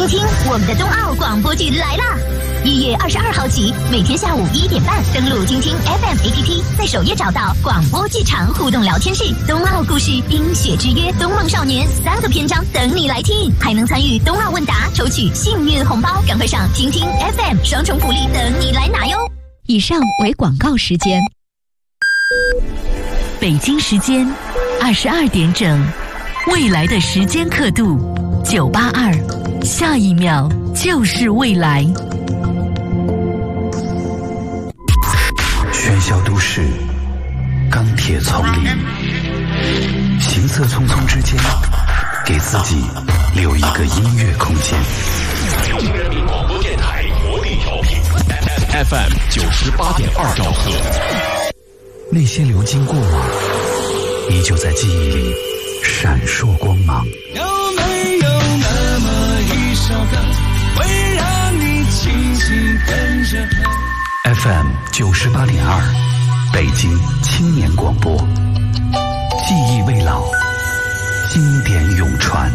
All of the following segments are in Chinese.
听听我们的冬奥广播剧来啦！1月22号起，每天下午1点半登录听听 FM APP， 在首页找到广播剧场互动聊天室，冬奥故事、冰雪之约、冬梦少年3个篇章等你来听，还能参与冬奥问答，抽取幸运红包，赶快上听听 FM， 双重福利等你来拿哟！以上为广告时间。北京时间22点整，未来的时间刻度982，下一秒就是未来。 喧嚣都市，钢铁丛林，行色匆匆之间，给自己留一个音乐空间。 北京人民广播电台活力调频 FM 98.2兆赫。 那些流经过往，依旧在记忆里闪烁光芒。 有没有那么一首歌，会让你轻轻跟着和 FM 98.2，北京青年广播，记忆未老，经典永传。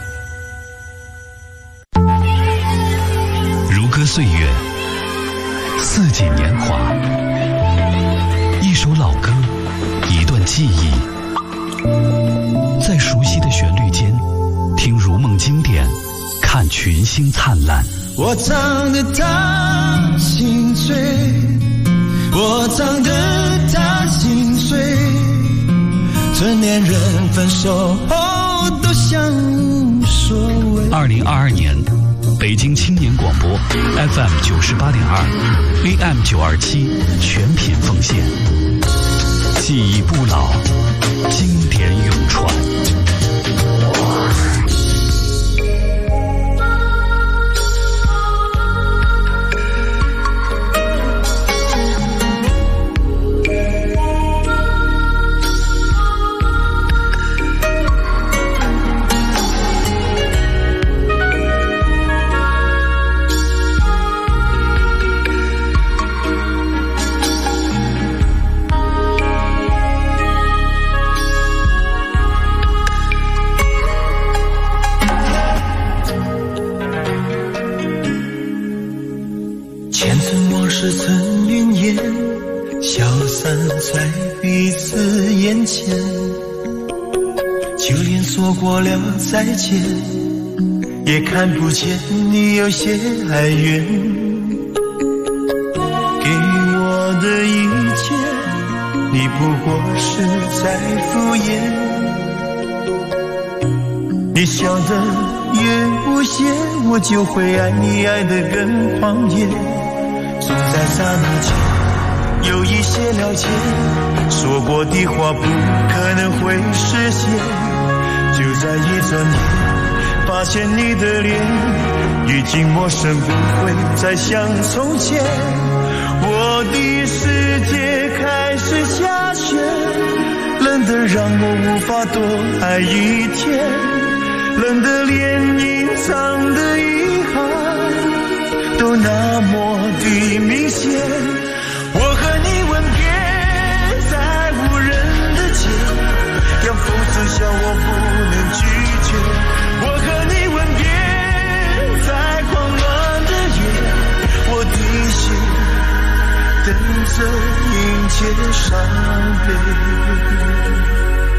如歌岁月，四季年华，一首老歌，一段记忆，在熟悉的旋律间，听如梦经典，看群星灿烂。 我唱得他心碎，我唱得他心碎，成年人分手后都像无所谓。 2022年，北京青年广播 FM 98.2 AM 927全品奉献，记忆不老，经典永传。 曾云烟消散在彼此眼前，就连说过了再见，也看不见你有些哀怨。给我的一切，你不过是在敷衍。你想的越无邪，我就会爱你爱得更狂野。总在刹那间有一些了解，说过的话不可能会实现。就在一转眼，发现你的脸已经陌生，不会再像从前。我的世界开始下雪，冷得让我无法多爱一天，冷得连隐藏的遗憾都那么的明显。我和你吻别在无人的街，让风声笑我不能拒绝。我和你吻别在狂乱的夜，我的心等着迎接伤悲。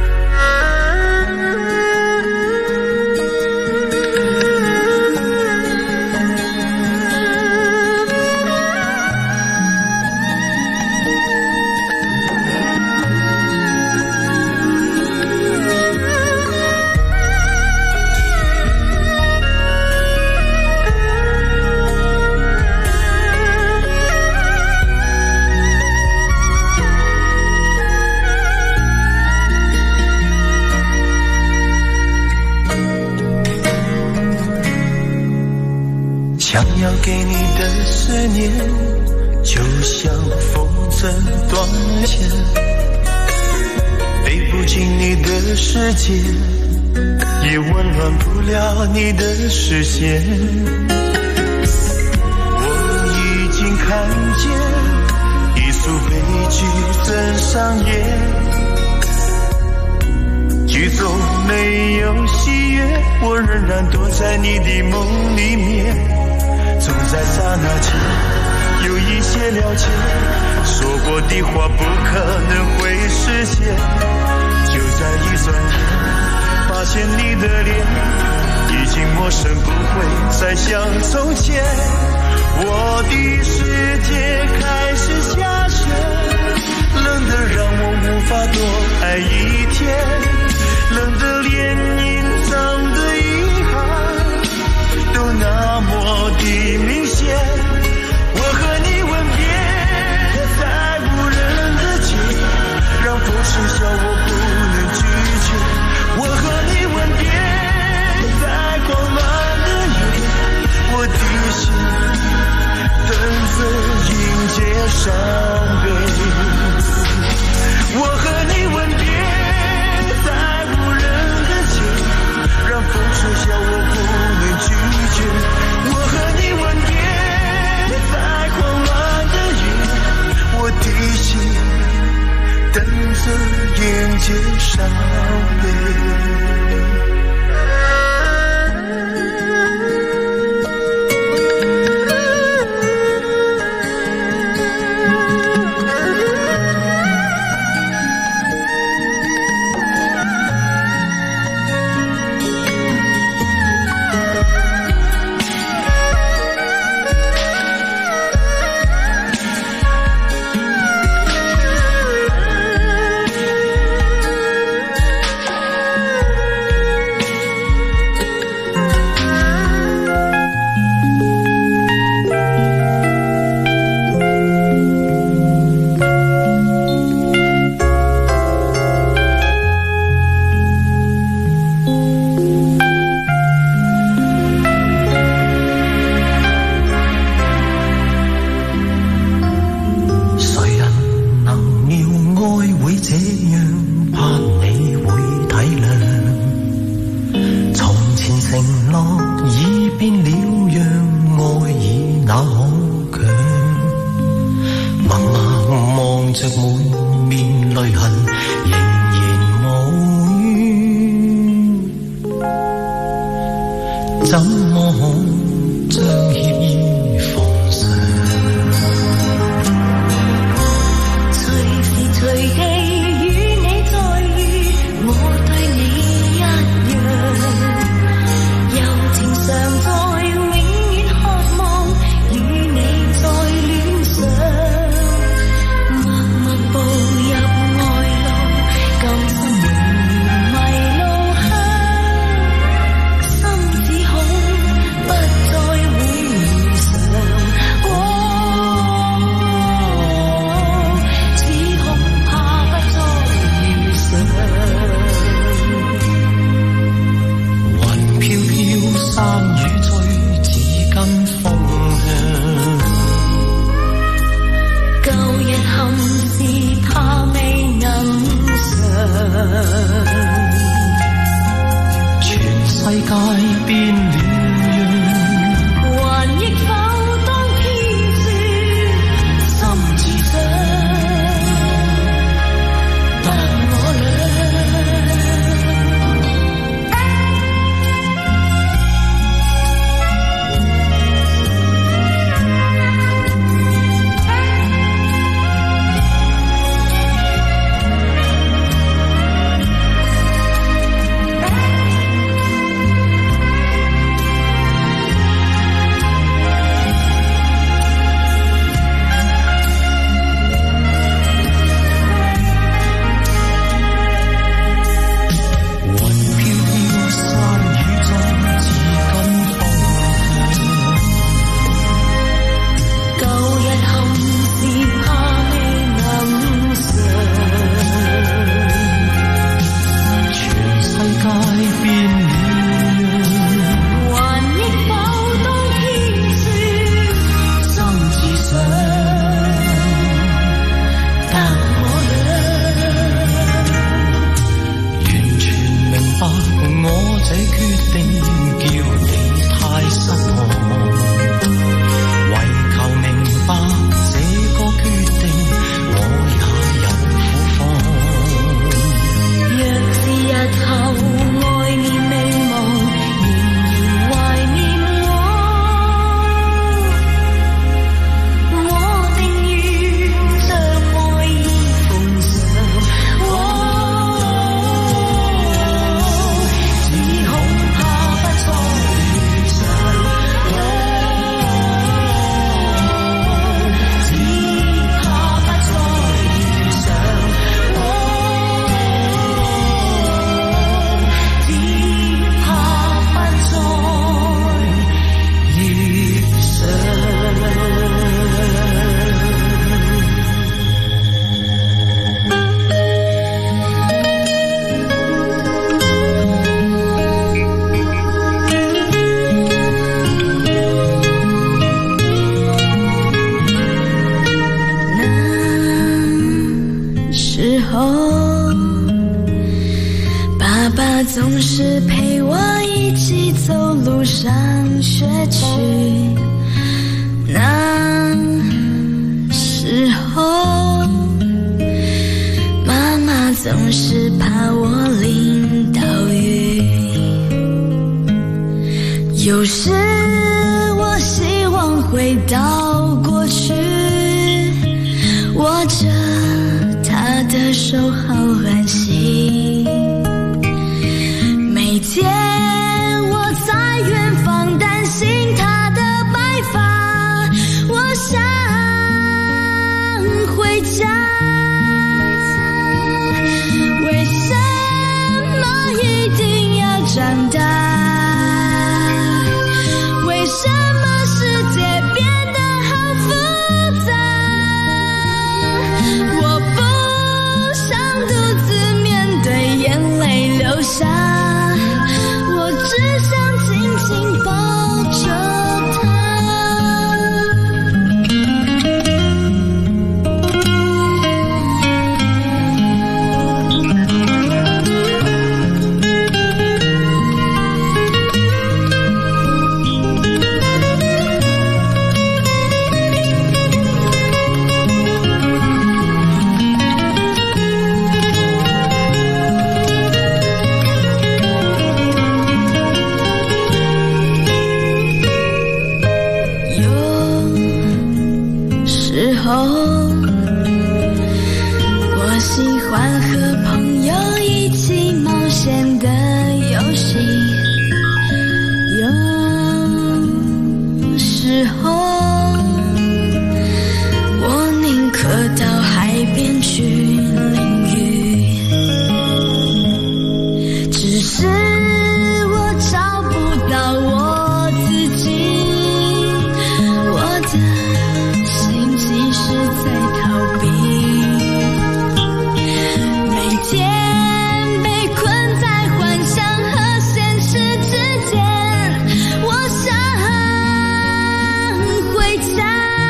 想要给你的思念，就像风筝断线，飞不进你的世界，也温暖不了你的视线。我已经看见一出悲剧正上演，剧中没有喜悦，我仍然躲在你的梦里面。总在刹那间有一些了解，说过的话不可能会实现。就在一转眼，发现你的脸已经陌生，不会再像从前。我的世界开始下雪，冷得让我无法多爱一天，冷得连隐藏的遗憾都那么的明显。我和你吻别在无人的街，让风声笑我不能拒绝。我和你吻别在狂乱的夜，我的心等着迎接伤悲。我和你吻别在无人的街，让风吹笑我不能拒绝。我和你吻别在狂乱的夜，我的心等着迎接伤悲。 妈总是陪我一起走路上学去，那时候妈妈总是怕我淋到雨，有时我希望回到过去，握着她的手好安心。每天我在远方担心她的白发，我想回家。为什么一定要长大？为什么世界变得好复杂？我不想独自面对眼泪流下，我只想紧紧抱着她。我喜欢和朋友一起冒险的游戏，有时候我宁可到海边去淋雨，只是我找不到我自己，我的心其实在逃避，每天被困在幻想和现实之间，我想回家。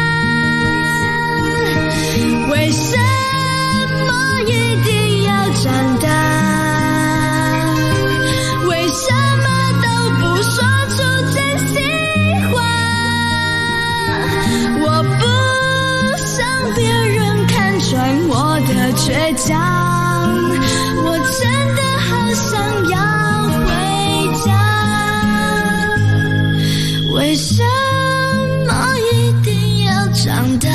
为什么一定要长大？为什么都不说出真心话？我不想别人看穿我的倔强，我真的好想要回家。为什么一定要长大？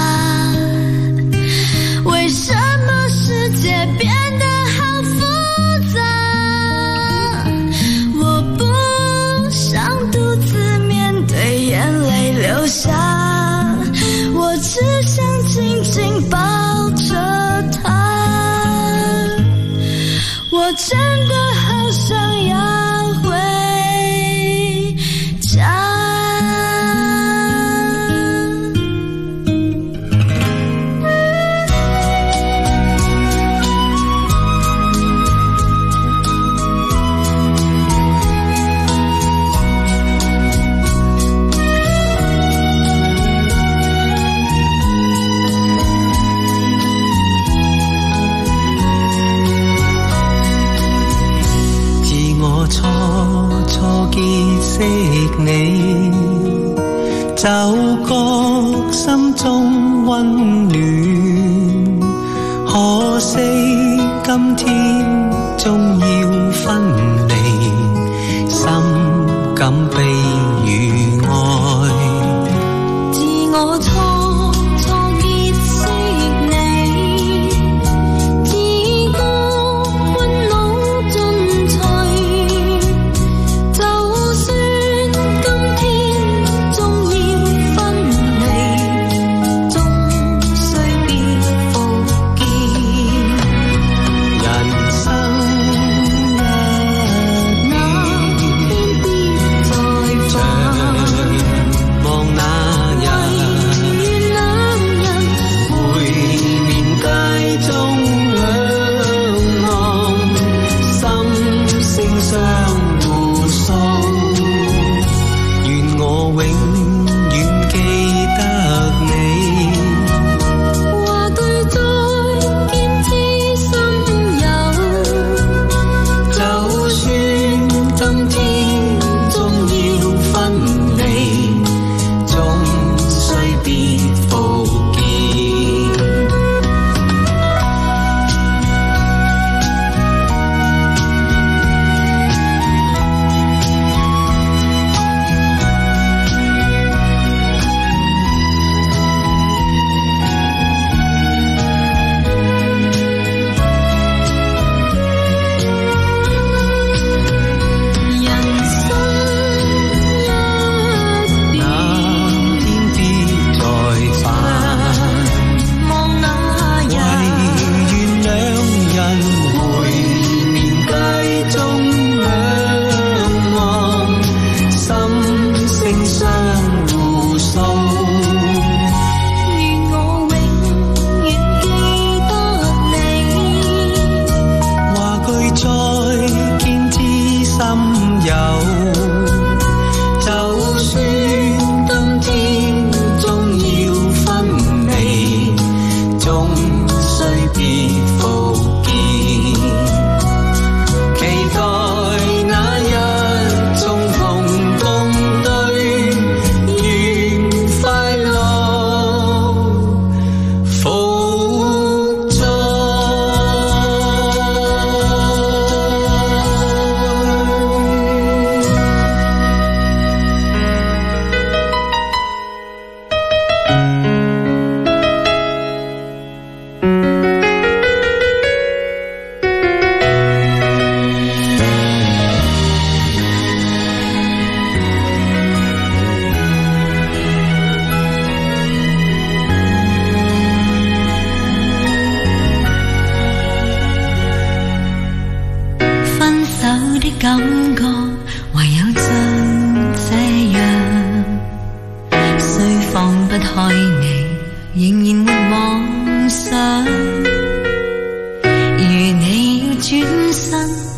为什么世界变得好复杂？我不想独自面对眼泪流下，我只想紧紧抱着她。我真的好想要回家。 初初結識你，就覺心中溫暖。可惜今天終要分離，心感悲與愛。 自我初初結識你，自覺歡樂盡除。 就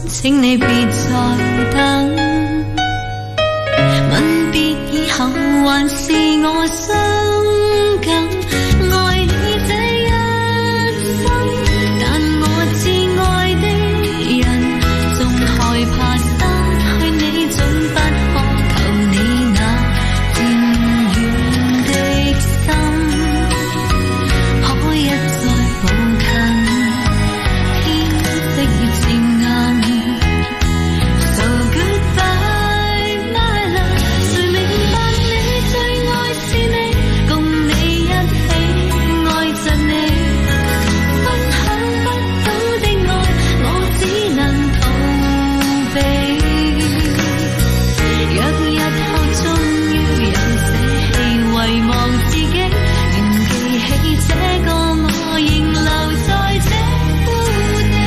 请你别再等，吻别以后还是我伤感，爱你这一生，但我至爱的人仲害怕失去你，总不可求你那漸遠的心，可一再步近，天色越漸暗。So goodbye my love， 誰明白你最愛是你，共你一起愛着你，分享不到的愛，我只能逃避。若日後終於有捨棄遺忘自己，仍記起這個我，仍留在這故地。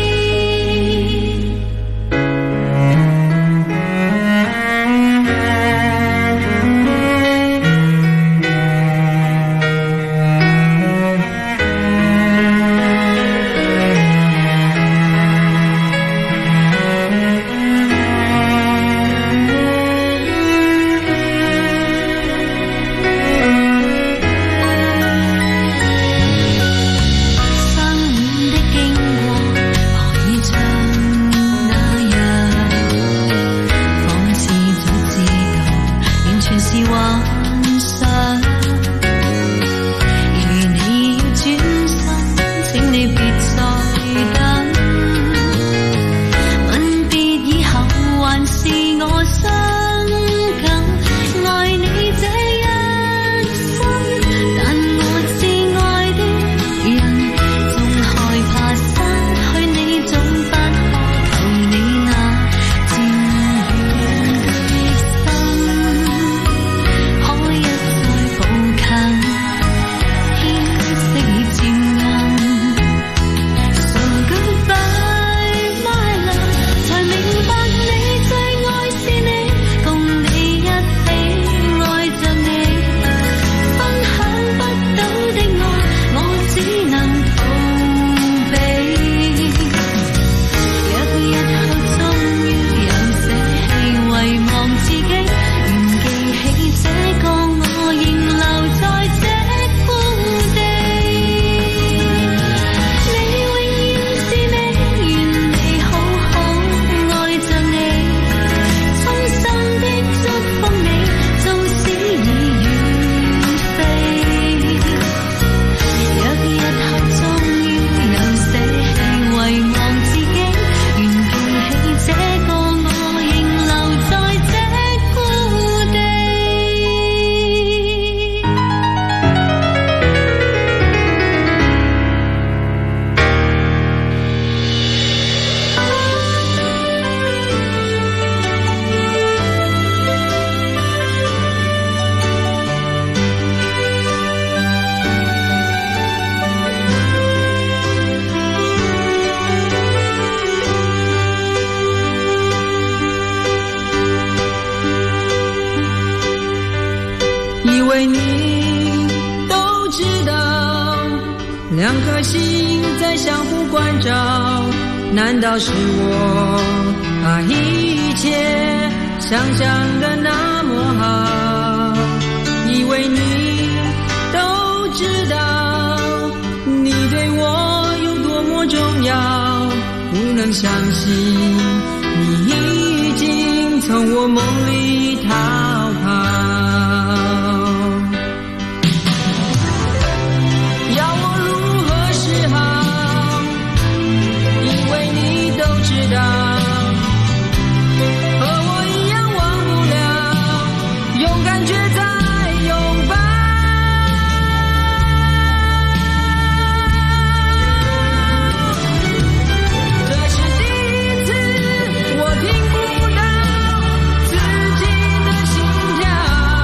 以为你都知道，两颗心在相互关照，难道是我把一切想象的那么好？以为你都知道，你对我有多么重要，不能相信你已经从我梦里逃跑。知道和我一样忘不了，勇敢却在拥抱。这是第一次我听不到自己的心跳。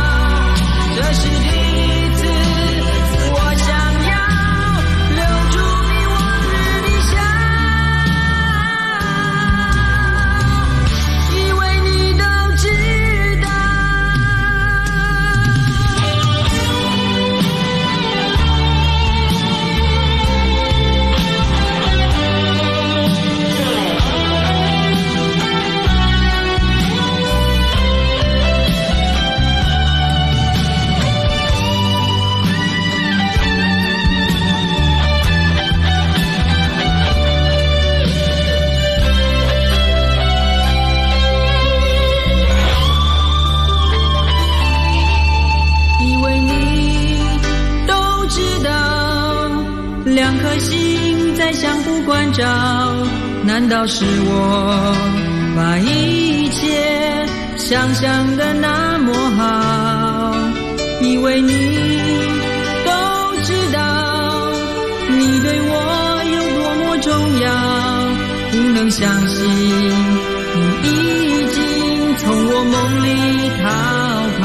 难道是我把一切想象的那么好，以为你都知道你对我有多么重要，不能相信你已经从我梦里逃跑。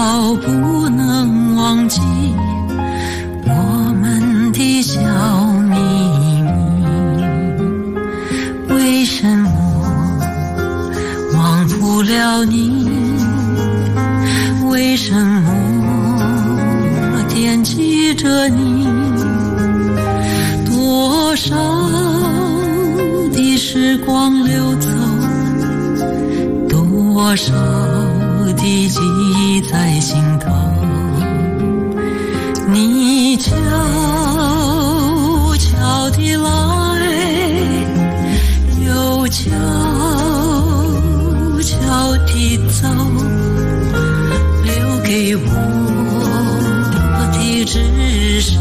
到不能忘记我们的小秘密，为什么忘不了你？为什么惦记着你？多少的时光流走，多少的记忆在心头，你悄悄地来，又悄悄地走，留给我的只是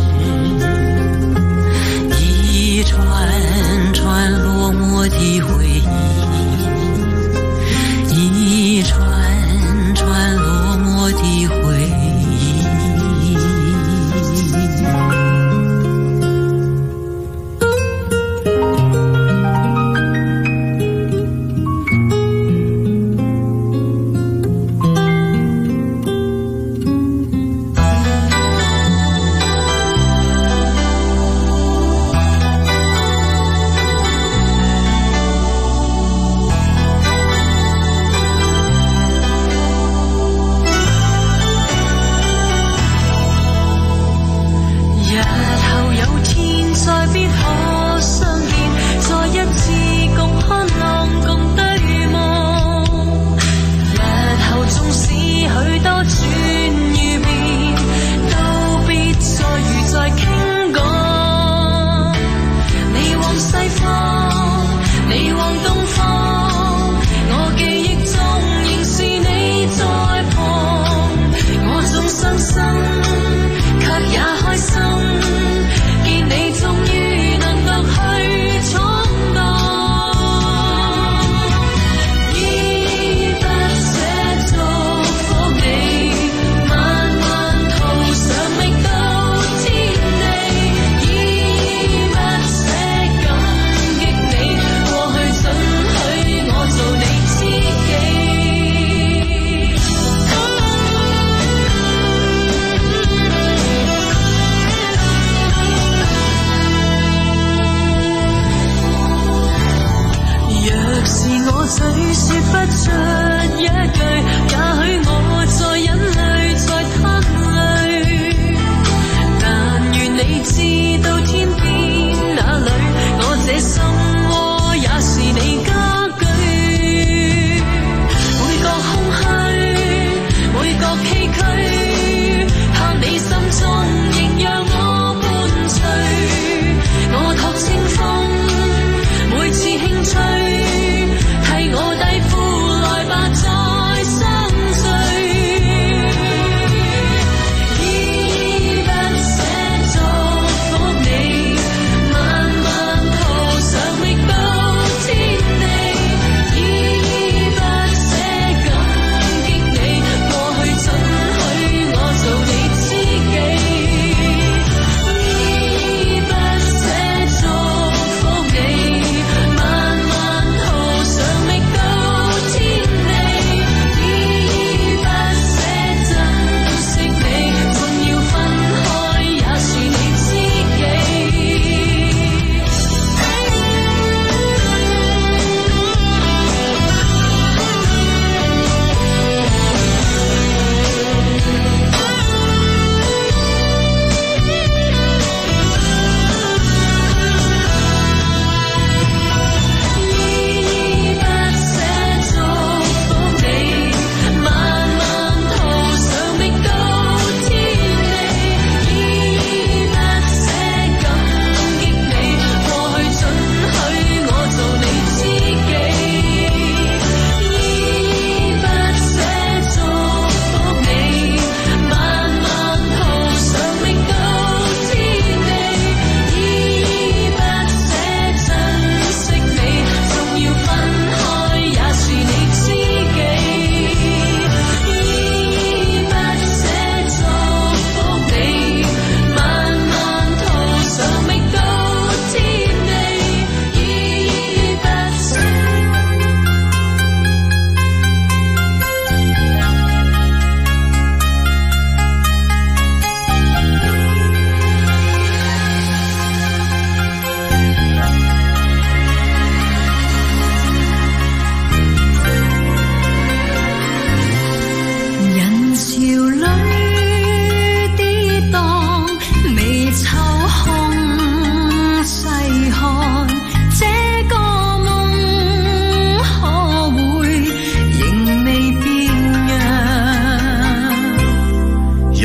一串串落寞的回忆，一串串落寞的回忆。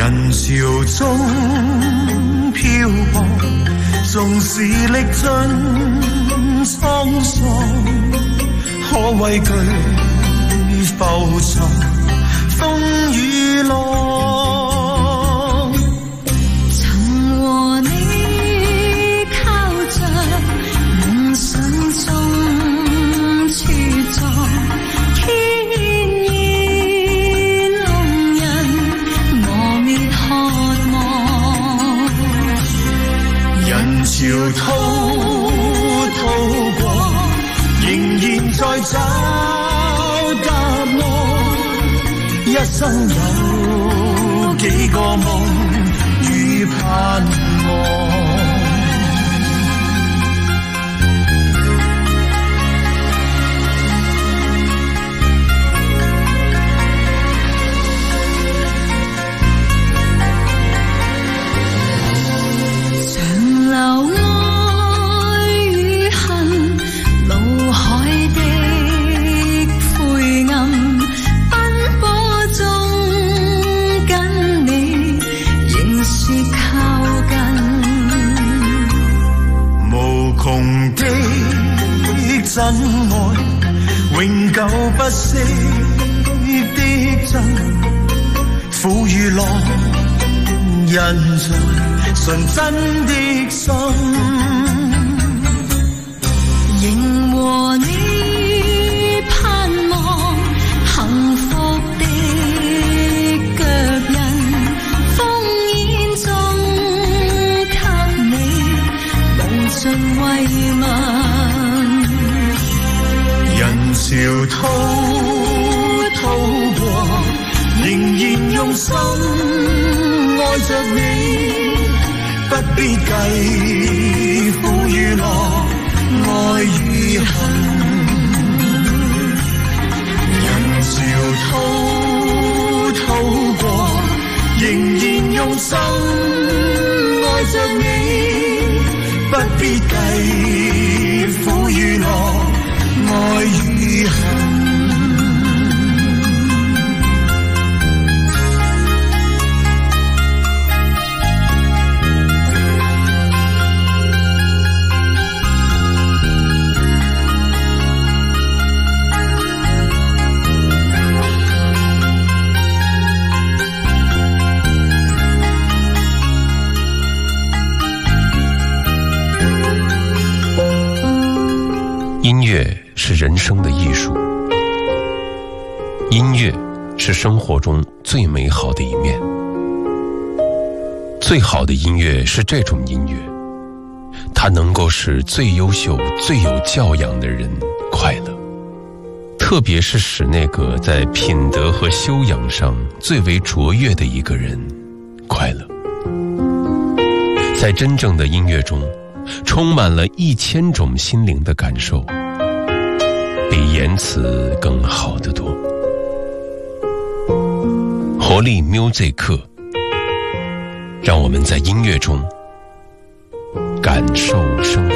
人潮中漂泊，纵是历盡滄桑，可畏懼浮沉風與浪。 曾和你靠着夢想中茁壯，天意弄人磨滅渴望。 人潮滔過，仍然在找答案。一生有幾個夢與盼望。 長流愛與恨，腦海的灰暗，奔波中跟你仍是靠近。 無窮的真愛，永久不息的真，苦與樂印在純真的心。 仍和你盼望幸福的腳印，烽煙中給你無盡慰問。 人潮滔過，仍然用心愛着你，不必計苦與樂，愛與恨。人潮滔過，仍然用心愛着你，不必計苦與樂，愛與恨。 音乐是人生的艺术，音乐是生活中最美好的一面。最好的音乐是这种音乐，它能够使最优秀、最有教养的人快乐，特别是使那个在品德和修养上最为卓越的一个人快乐。在真正的音乐中，充满了1000种心灵的感受，比言辞更好得多。活力 music 课，让我们在音乐中感受生活。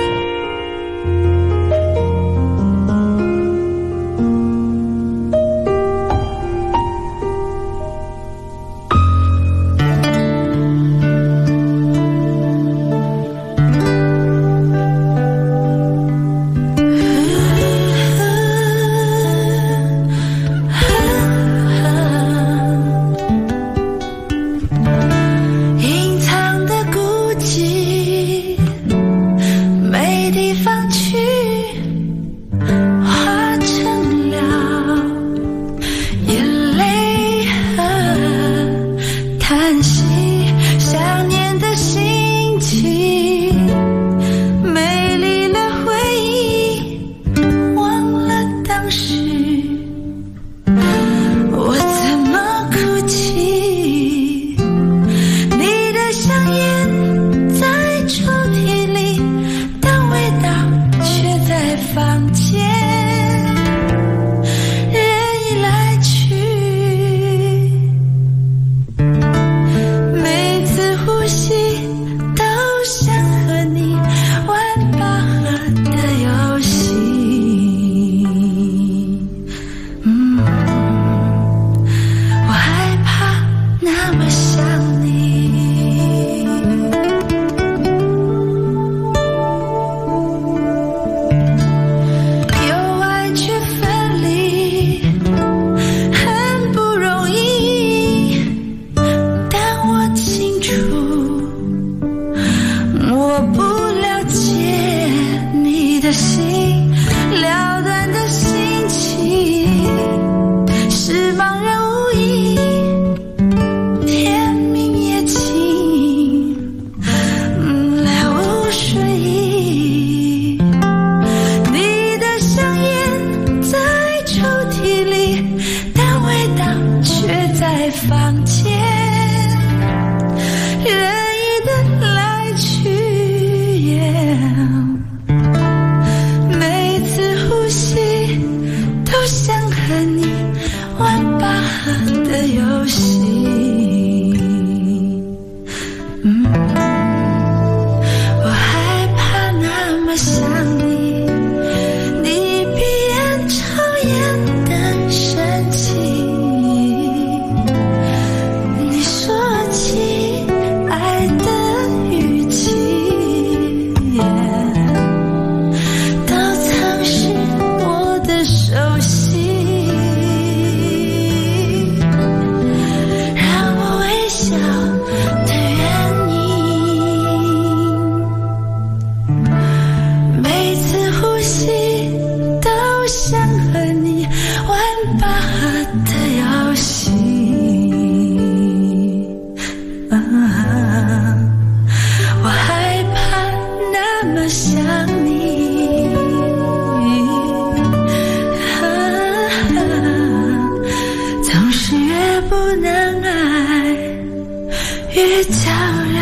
越叫人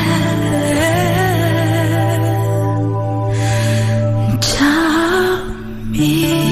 着迷。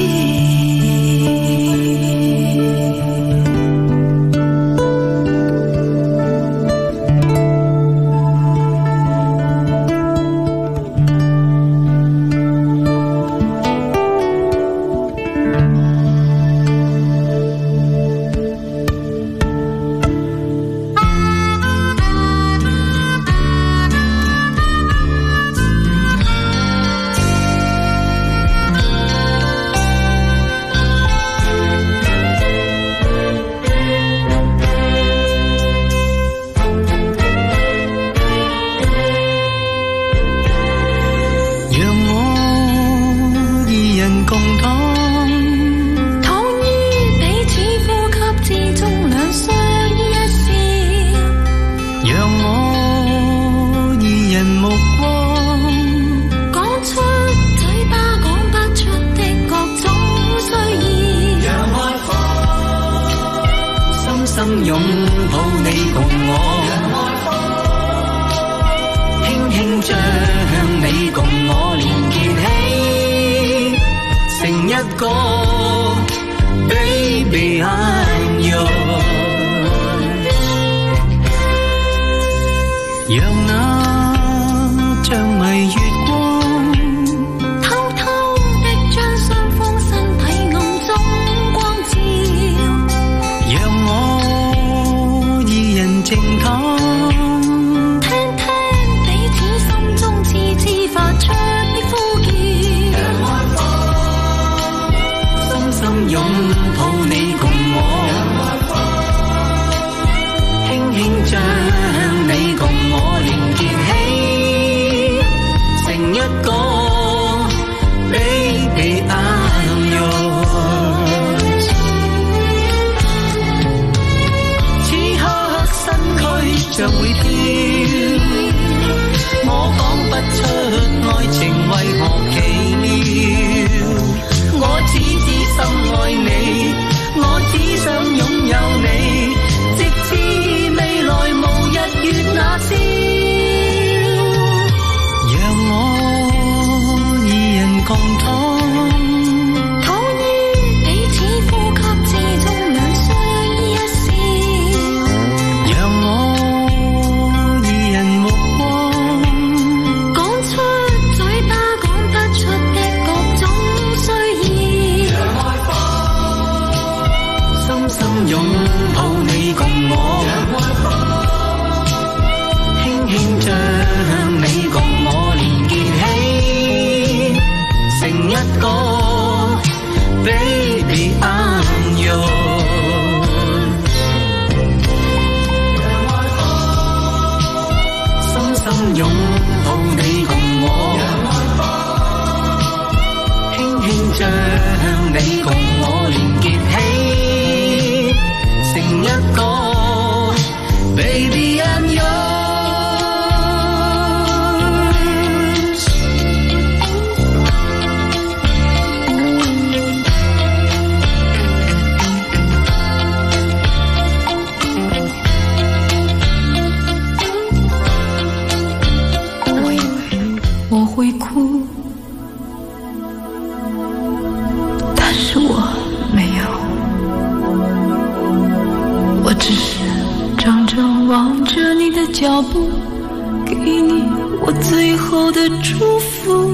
脚步，给你我最后的祝福。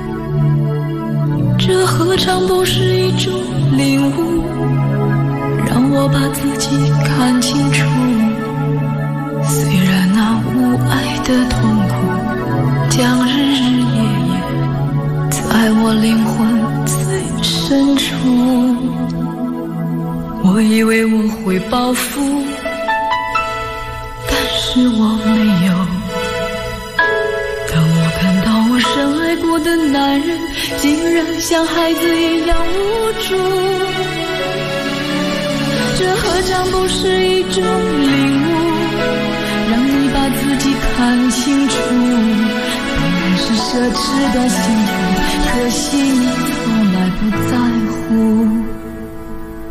这何尝不是一种领悟，让我把自己看清楚。虽然那无爱的痛苦将日日夜夜在我灵魂最深处，我以为我会报复，是我没有。当我看到我深爱过的男人竟然像孩子一样无助，这何尝不是一种领悟，让你把自己看清楚。本来是奢侈的幸福，可惜你从来不在乎。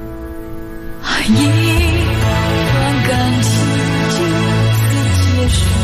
一段感情就此结束，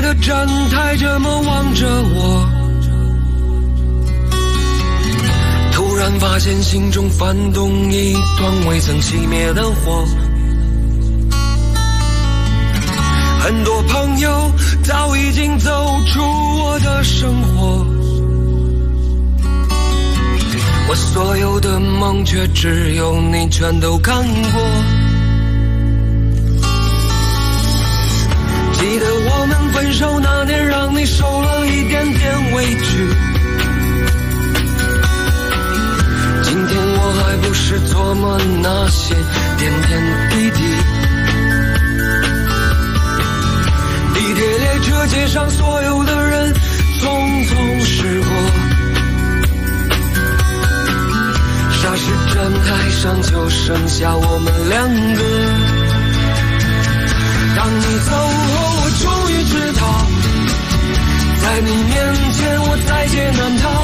的站台这么望着我，突然发现心中翻动一团未曾熄灭的火。很多朋友早已经走出我的生活，我所有的梦却只有你全都看过。记得我们分手那年，让你受了一点点委屈，今天我还不是琢磨那些点点滴滴。地铁列车街上所有的人匆匆驶过，霎时站台上就剩下我们两个。当你走后，我终于知道，在你面前我在劫难逃。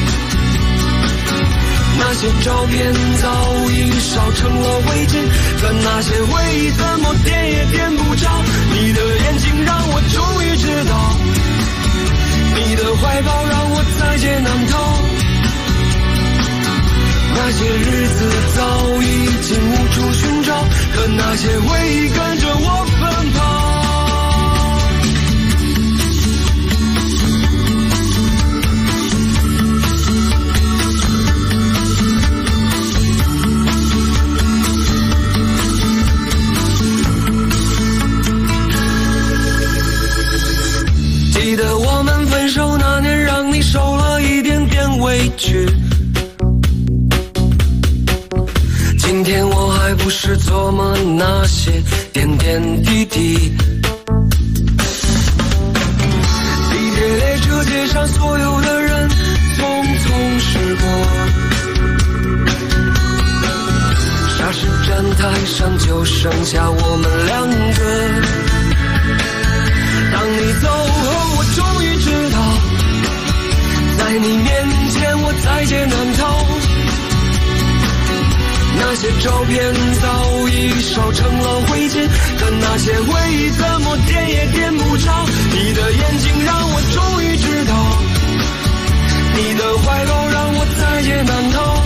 那些照片早已烧成了灰烬，可那些回忆怎么点也点不着。你的眼睛让我终于知道，你的怀抱让我在劫难逃。那些日子早已经无处寻找，可那些回忆跟着我奔跑。记得我们分手那年，让你受了一点点委屈，今天我还不是琢磨那些点点滴滴。地铁列车街上所有的人匆匆驶过，霎时站台上就剩下我们两个。当你走后，我终于知道，在你面前我在劫难逃。那些照片早已烧成了灰烬，可那些回忆怎么点也点不着。你的眼睛让我终于知道，你的怀抱让我在劫难逃。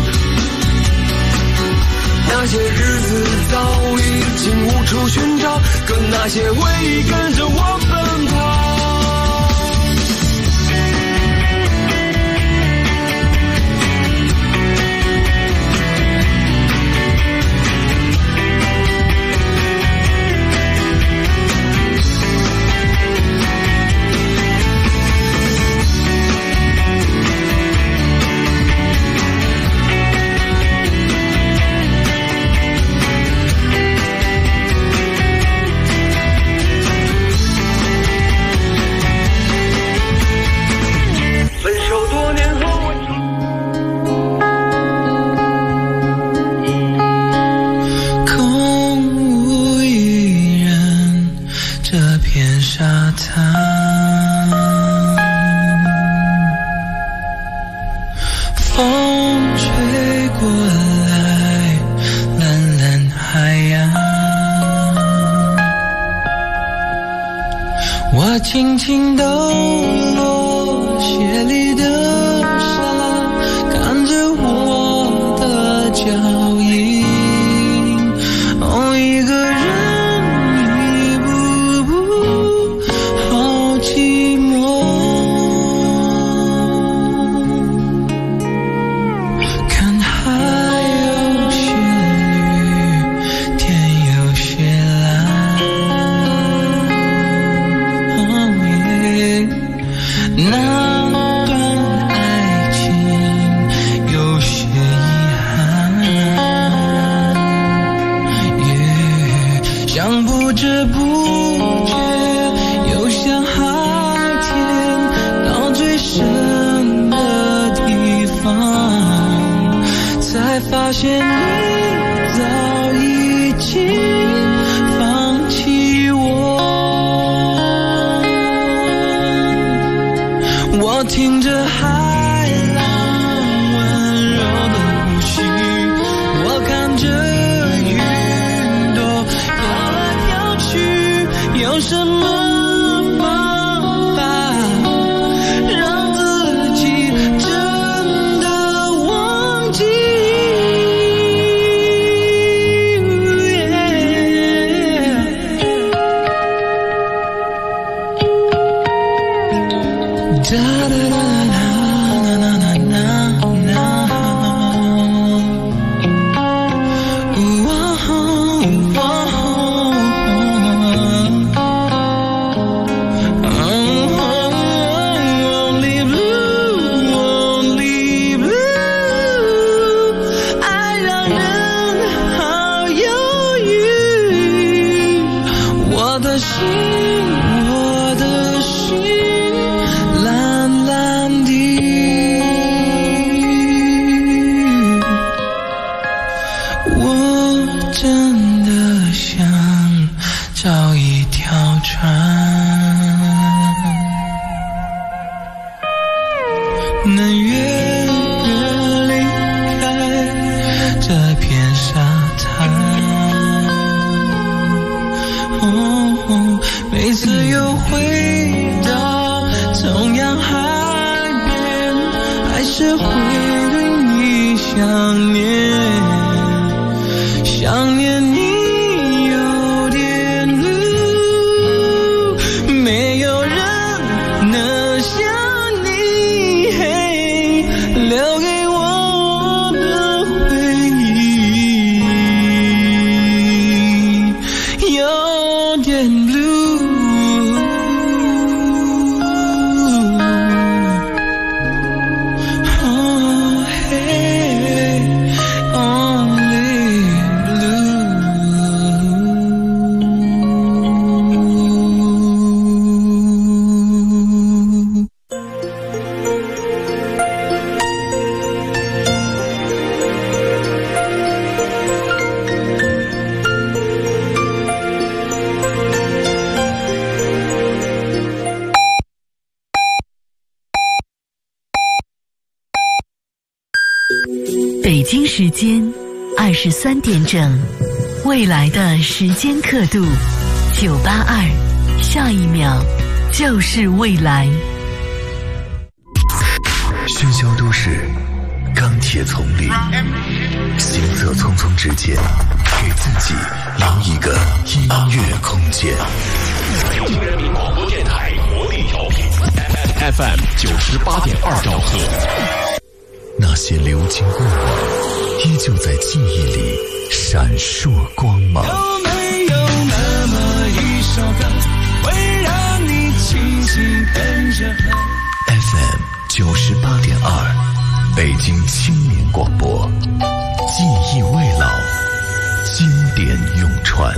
那些日子早已经无处寻找，可那些回忆跟着我奔跑。 轻轻抖落鞋里的沙拉，看着我的脚印，一个人一步步，好寂寞。看海有些绿，天有些蓝。那段爱情有些遗憾，像不知不觉游向海天，到最深的地方，才发现你早已经放弃我。我听着海浪温柔的呼吸，我看着云朵飘来飘去，有什么方心，我的心蓝蓝的，我真的想找一条船，能远远离开这片沙滩。每次又回到同样海边，还是会对你想念，想念你有点路，没有人能像你，留给我的回忆有点blue。 北京时间23点整，未来的时间刻度982，下一秒就是未来。 喧嚣都市，钢铁丛林，行色匆匆之间，给自己留一个音乐空间。 北京人民广播电台活力调频 FM 98.2兆赫。 那些流金过往，依旧在记忆里闪烁光芒。 有没有那么一首歌，会让你轻轻跟着和 FM 98.2，北京青年广播，记忆未老，经典永传。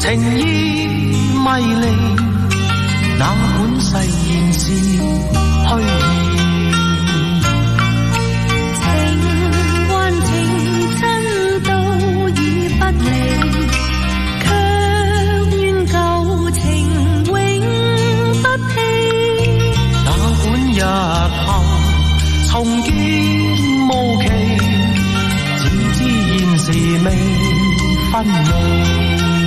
情意迷离，那本誓言是虚擬。 情還情真到已不離，卻願舊情永不棄。 那本日後重見無期，只知現時未分離。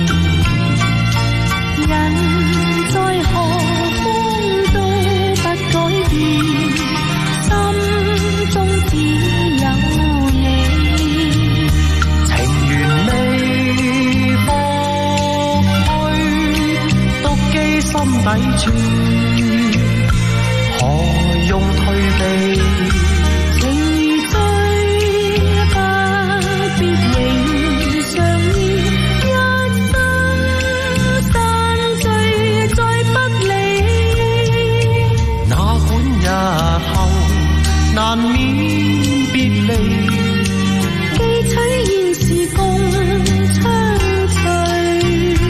人在何方都不改變，心中只有你。 情緣未復去，獨記心底處，何用退避？ 情如醉，不必永相依，一生散聚再不離。 那本日後難免別離， 記取現時共相隨，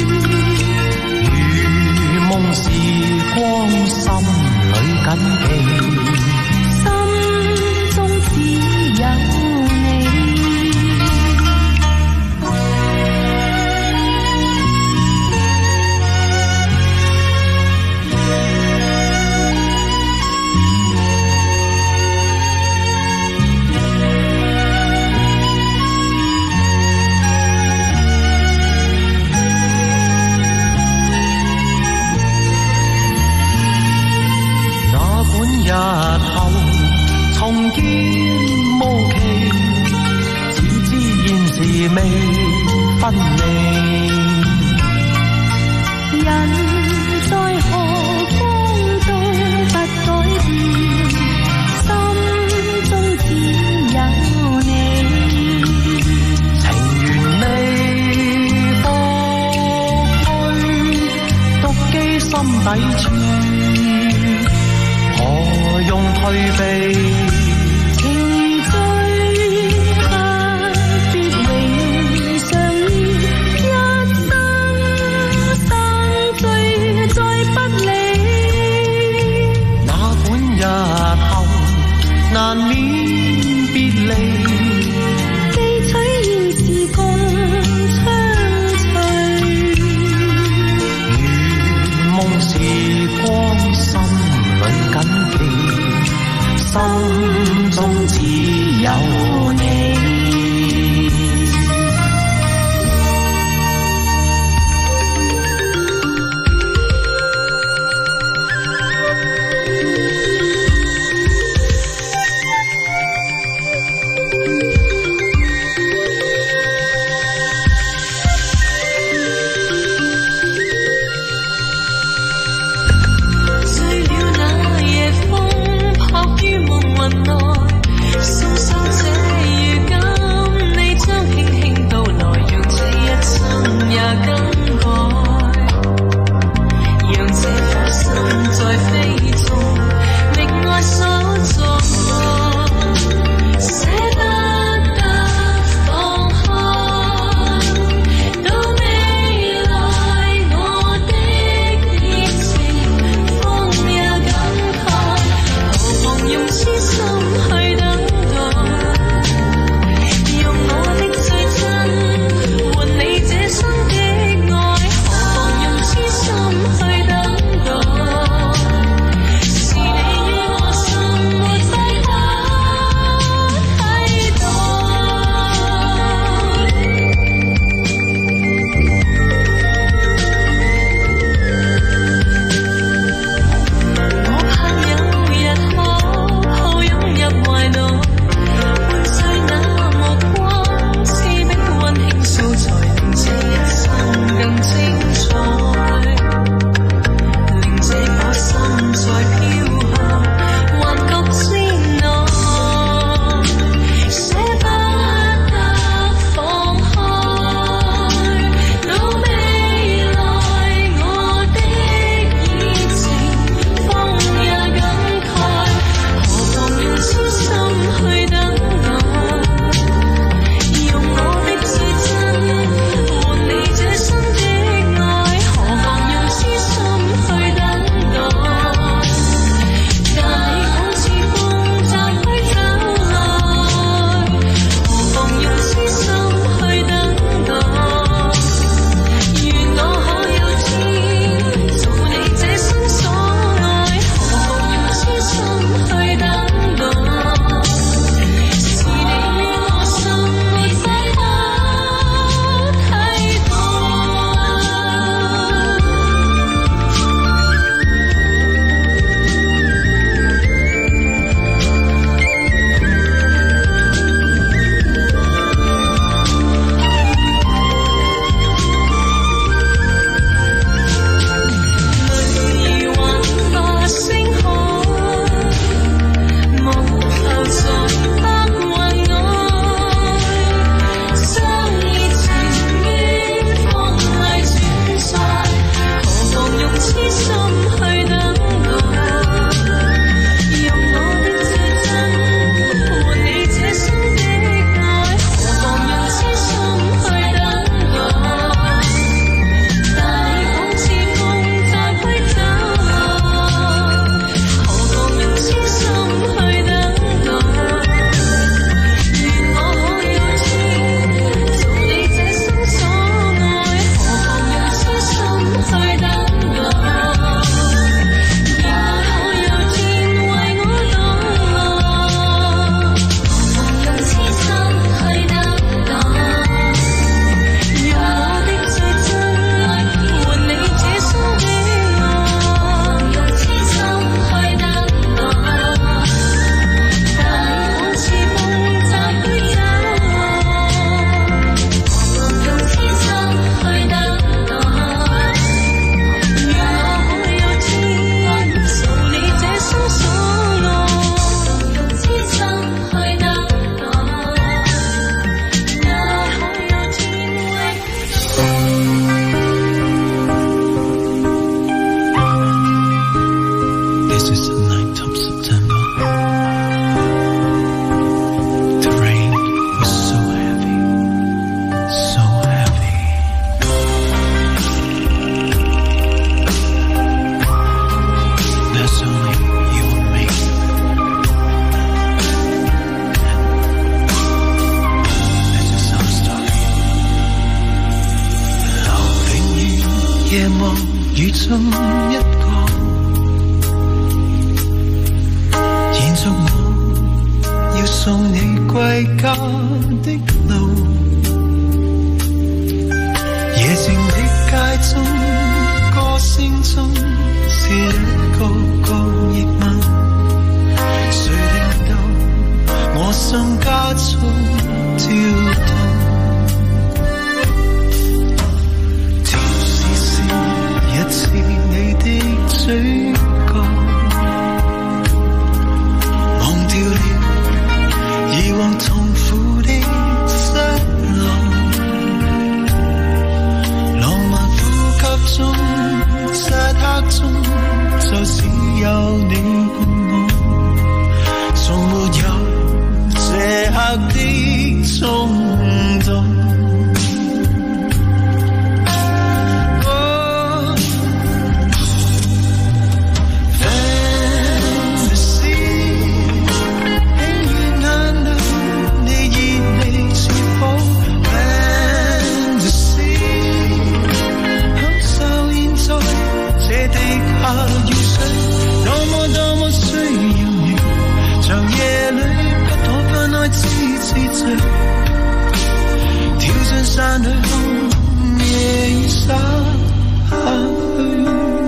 如夢時光心裏緊記， 心中只有你。 那本日後重見無期，只知現時未分離。 人在何方都不改變，心中只有你。 情緣未復去，獨記心底處，何用退避？ 情如醉，不必永相依，一生散聚再不離。 那本日後難免別離， 記取現時共相隨， 如夢時光心裏緊記，心中只有你。 醉了那夜風，撲於夢魂內。 中一個，延續我要送你歸家的路。夜靜的街中，歌聲中是一個個疑問，誰令到我心加速跳動？是你的嘴角，忘掉了以往痛苦的失落，浪漫呼吸中，漆黑中，就只有你共我，從沒有這刻的衝動。跳進山裏空，夜已灑下去。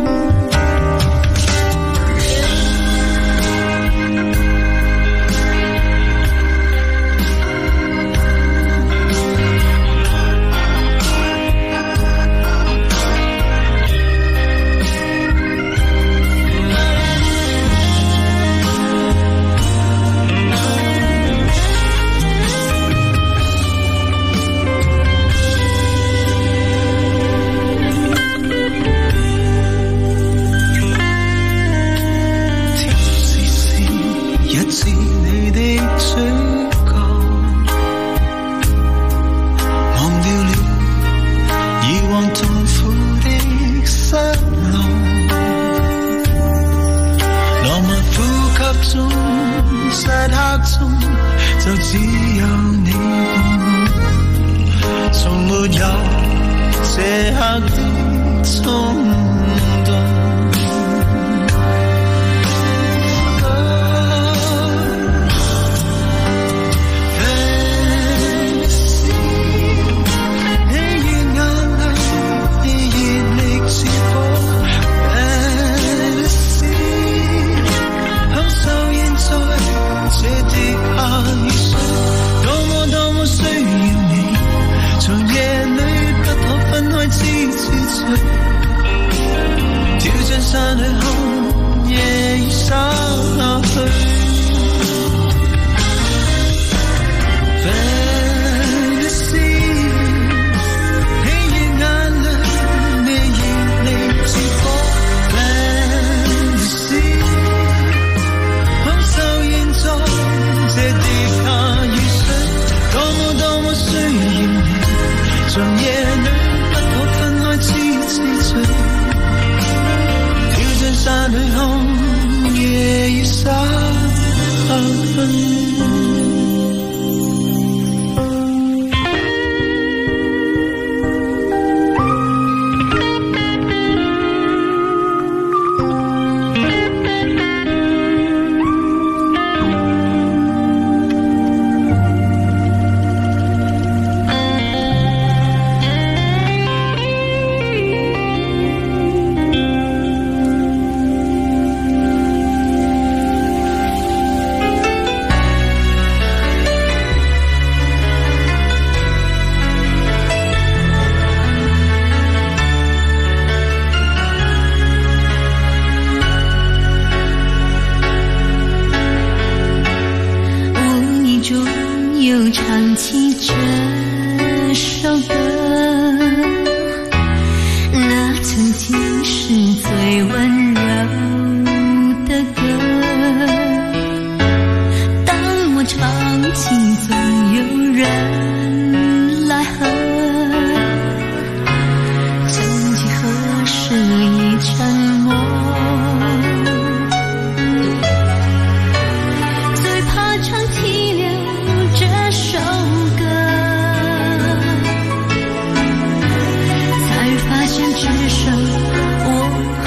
就只有你共我，從沒有這刻的衝動。跳進山裏空，夜已灑下去。Fantasy， 喜悦眼淚，你熱力似火。Fantasy， 享受現在這跌下雨水，多麼需要你，從夜裏。跳進山裏空，夜已灑下去。 只剩我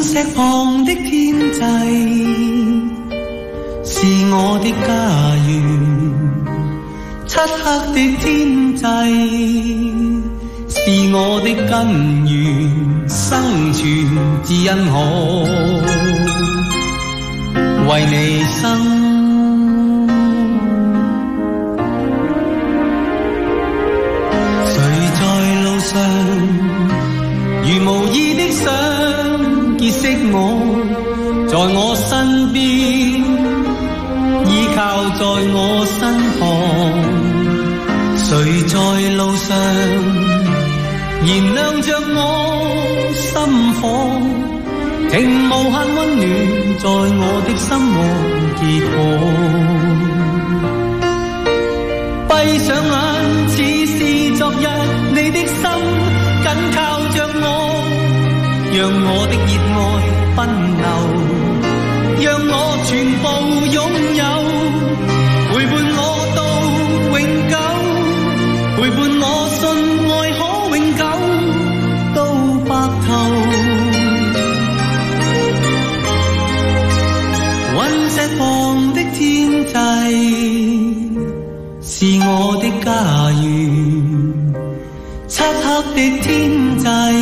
石旁的天際是我的家園，漆黑的天際是我的根源，生存只因可為你生。誰在路上如無意的想結識我，在我身邊依靠在我身旁，誰在路上燃亮着我心火，停無限溫暖在我的心窩結果。閉上眼似是昨日，你的心緊靠着我，讓我的熱愛奔流，讓我全部擁有，陪伴我到永久，陪伴我信愛可永久到白頭。隕石旁的天際是我的家園，漆黑的天際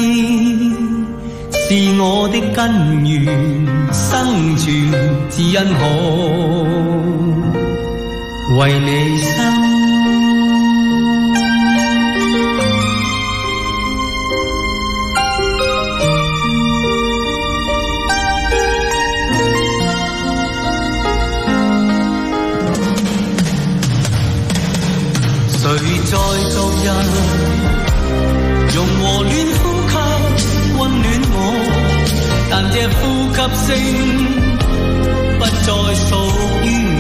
是我的根源，生存只因可為你生。誰在昨日用和暖呼吸溫暖我，但這呼吸聲不再屬於我。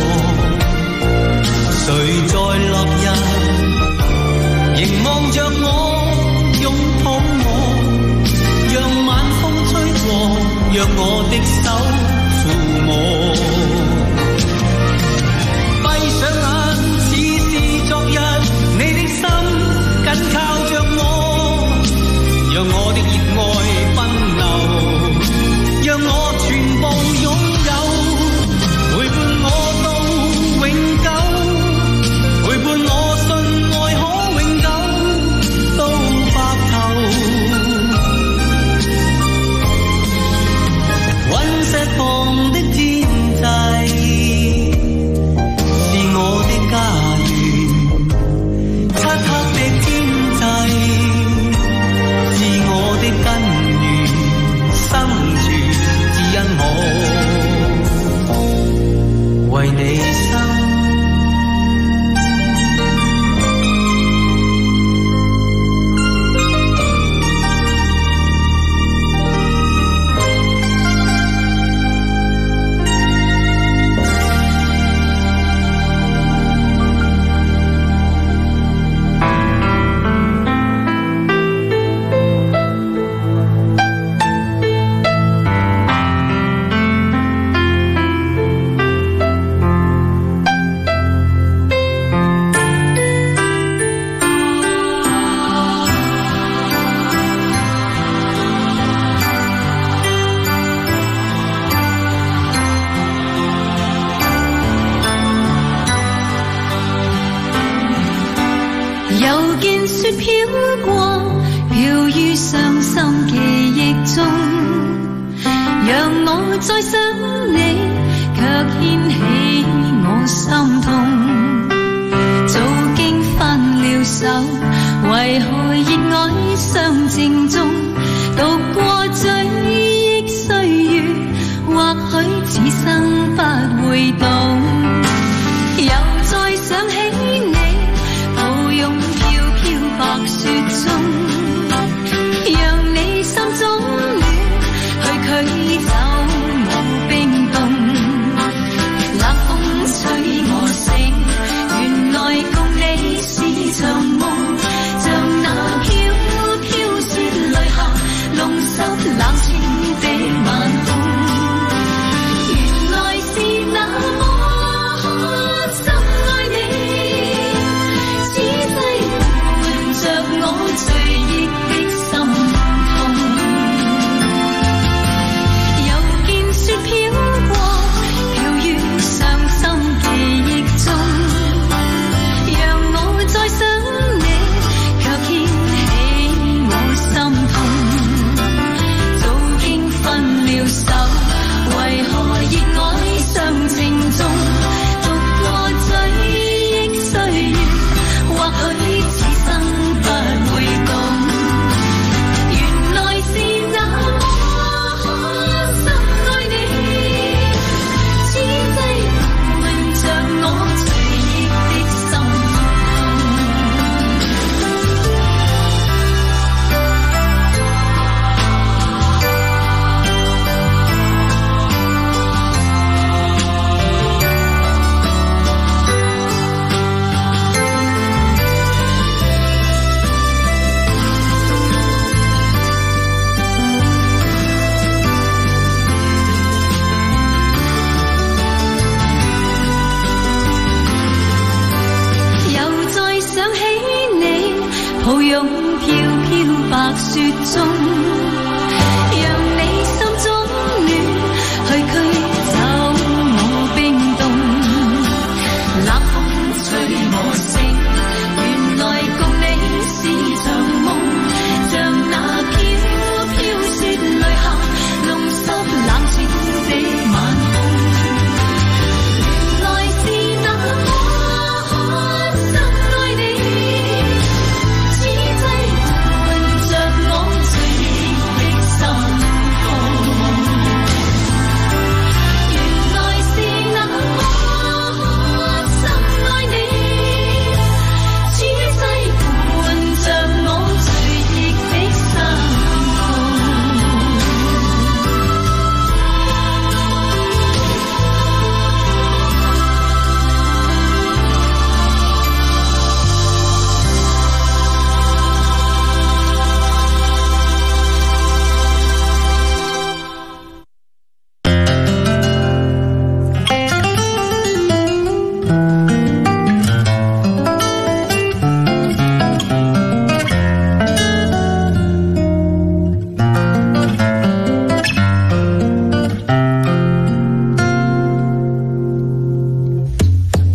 誰在落日凝望着我，擁抱我，讓晚風吹過，讓我的手撫摸。閉上眼似是昨日，你的心緊靠着我，讓我的熱愛奔流，讓我全部擁有，陪伴我到永久，陪伴我信愛可永久到白頭。隕石旁的天際是我的家園，漆黑的天際是我的根源，生存只因可為你生。 又見雪飄過，飄於傷心記憶中，讓我再想你，卻掀起我心痛。早經分了手，為何熱愛相正中，讀過追憶歲月，或許此生不會懂。又再想起你，抱擁白雪中，讓你心中暖去驅走我冰凍。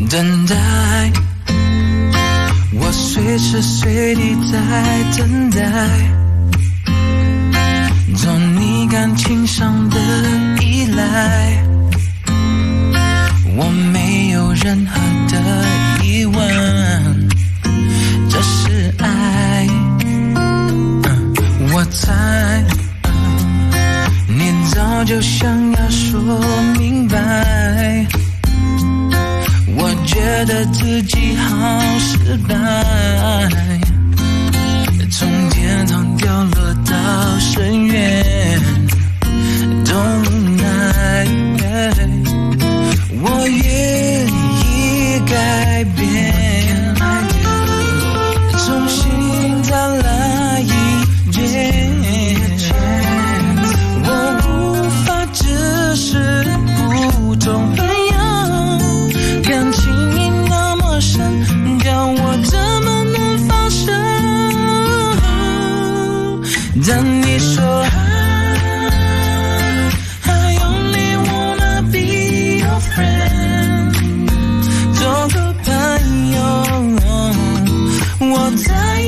等待，我随时随地在等待，做你感情上的依赖，我没有任何的疑问，这是爱。我猜你早就想要说明白，我觉得自己好失败，从天堂掉落到深渊都无奈，我愿意改变，重新再来一遍，我无法只是普通朋友，感情已那么深，叫我怎么能放手？当你说I only wanna be your friend， 做个朋友，我在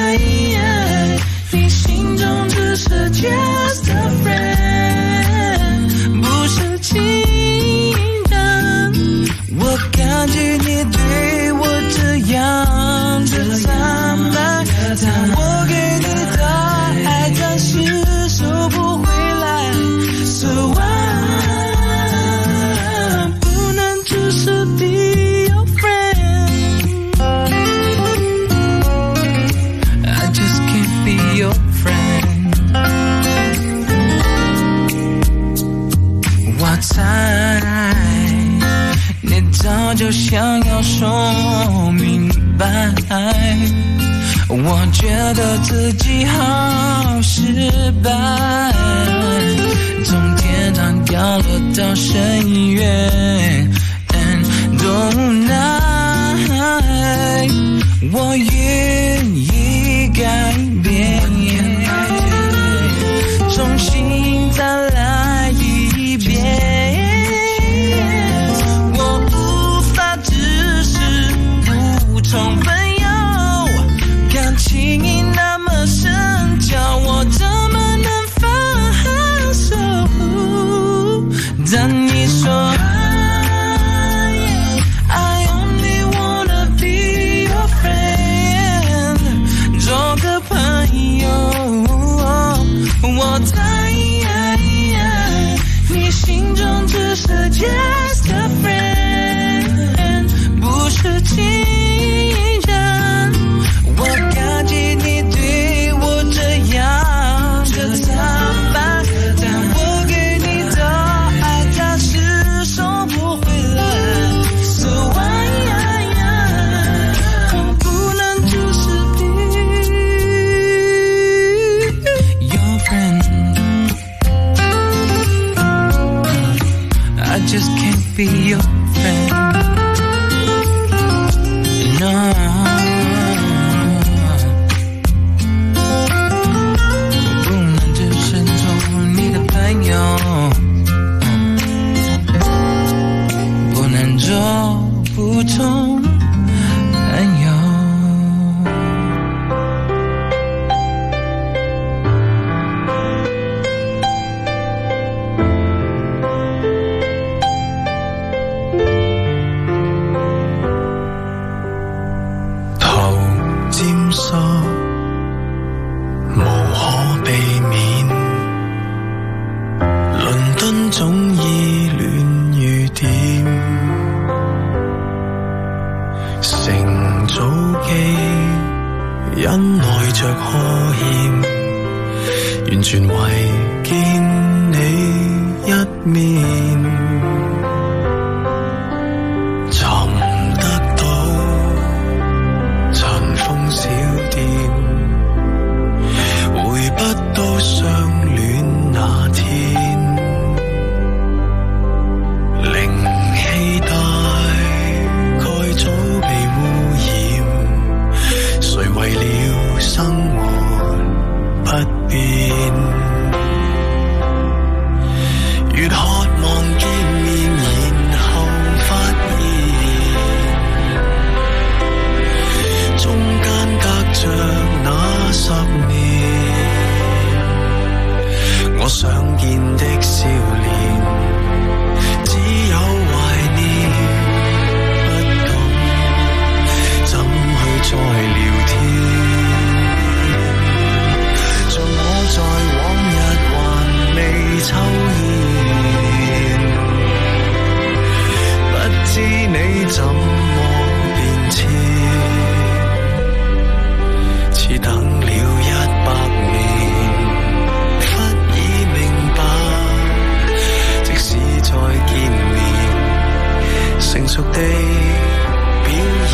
你心中只是 just a friend， 不是情人。我感激你对我这样的坦白，但我给你的爱暂时收不回来， So I 不能只是 be your friend， I just can't be your friend。 我猜你早就想要说明白，我觉得自己好失败，从天堂掉落到深渊都无奈，我愿意改变，重新再来一遍，我无法只是普通朋友，感情已那么深，叫我怎么能放手？当你说I only wanna be your friend， 做个朋友，我在你心中只是 just a friend， 不是情人。我感激你对我这样的坦白，但我给你的爱暂时收不回来， So I 我不能只是 be your friend， I just can't be your friend， no，不能只是做你的朋友，不能做普通朋友。 頭沾濕，無可避免。倫敦總依戀雨點，乘早機因內着呵欠，完全為見你一面。小店回不到相戀那天，靈氣大概早被污染，誰為了生活不變，越渴望見怎麼變遷，似等了100年，忽已明白，即使再見面，成熟地表演。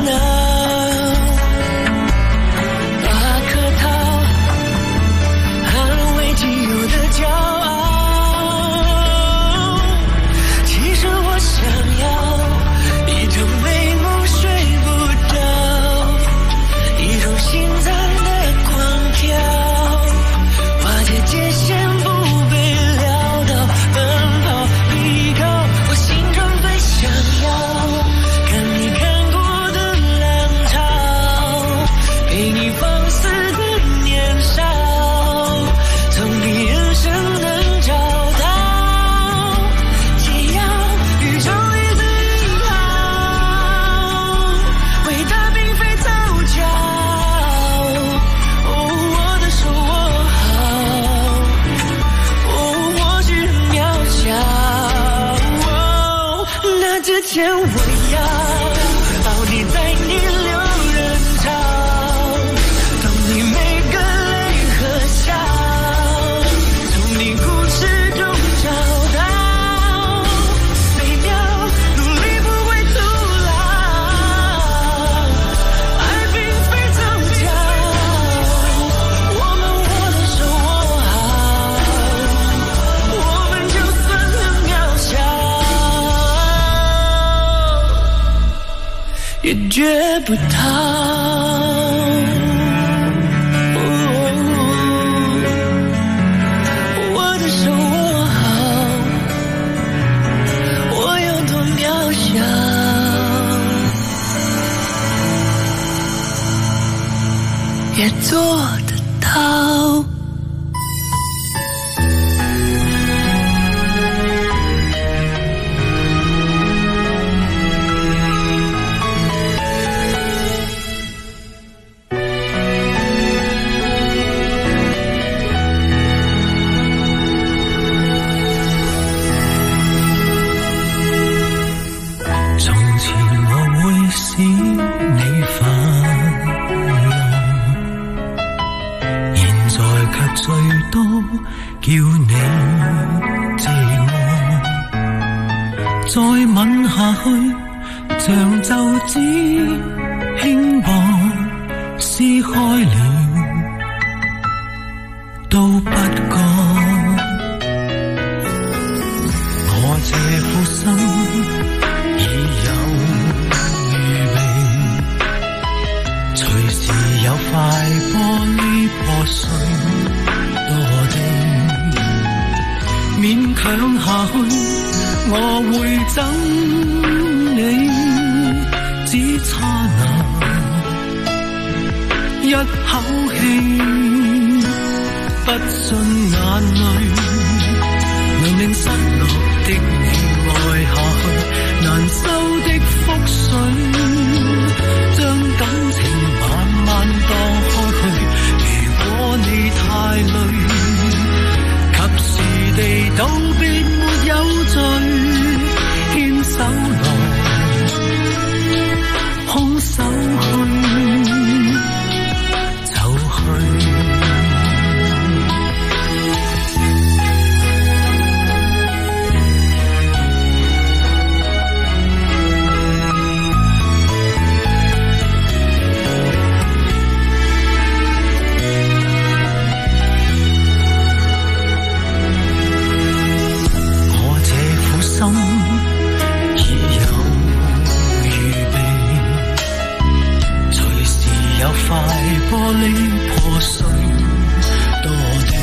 还也觉不到。我的手握好，我有多渺小，也做得到。 叫你寂寞，再吻下去，像皺紙輕薄，撕開了都不覺。我這副心已有預備，隨時有塊玻璃破碎墮地。勉強下去，我會憎你，只差那一口氣，不信眼淚能令失落的你愛下去，難收的覆水，將感情慢慢盪開去。如果你太累，地道別沒有罪，牽手來，空手去，就去。玻璃破碎墮地，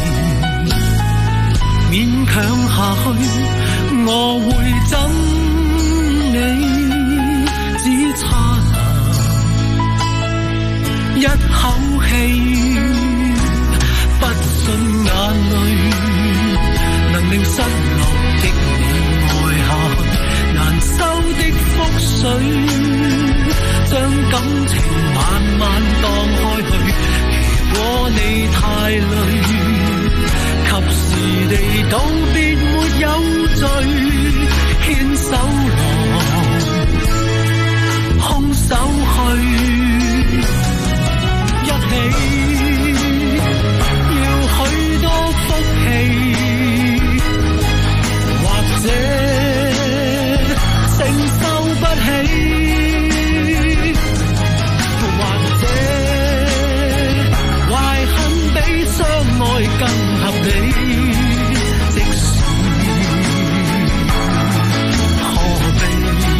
勉強下去，我會憎你，只差那一口氣，不信眼淚能令失落的你愛下去，難收的覆水，將感情慢慢盪開去。如果你太累，及時地道別沒有罪，牽手來，空手去，一起要許多福氣，或者承受不起。相愛更合理，即使何必